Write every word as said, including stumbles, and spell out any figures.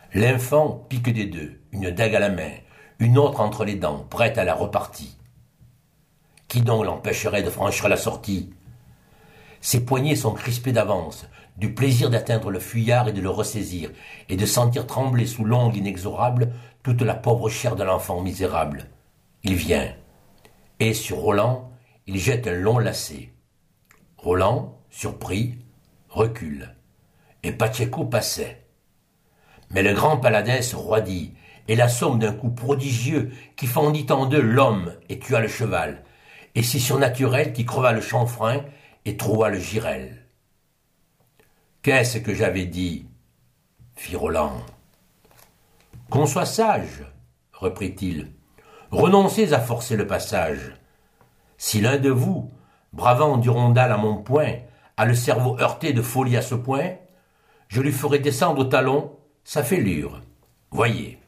L'infant pique des deux, une dague à la main, une autre entre les dents, prête à la repartie. Qui donc l'empêcherait de franchir la sortie? Ses poignets sont crispés d'avance, du plaisir d'atteindre le fuyard et de le ressaisir, et de sentir trembler sous l'ongle inexorable toute la pauvre chair de l'enfant misérable. Il vient, et sur Roland, il jette un long lacet. Roland, surpris, recule, et Pacheco passait. Mais le grand paladin se roidit, et l'assomme d'un coup prodigieux qui fendit en deux l'homme et tua le cheval, et si surnaturel qui creva le chanfrein et troua le girel. Qu'est-ce que j'avais dit? Fit Roland. Qu'on soit sage, reprit-il. Renoncez à forcer le passage. Si l'un de vous, bravant Durondal à mon poing, a le cerveau heurté de folie à ce point, je lui ferai descendre au talon sa fêlure. Voyez.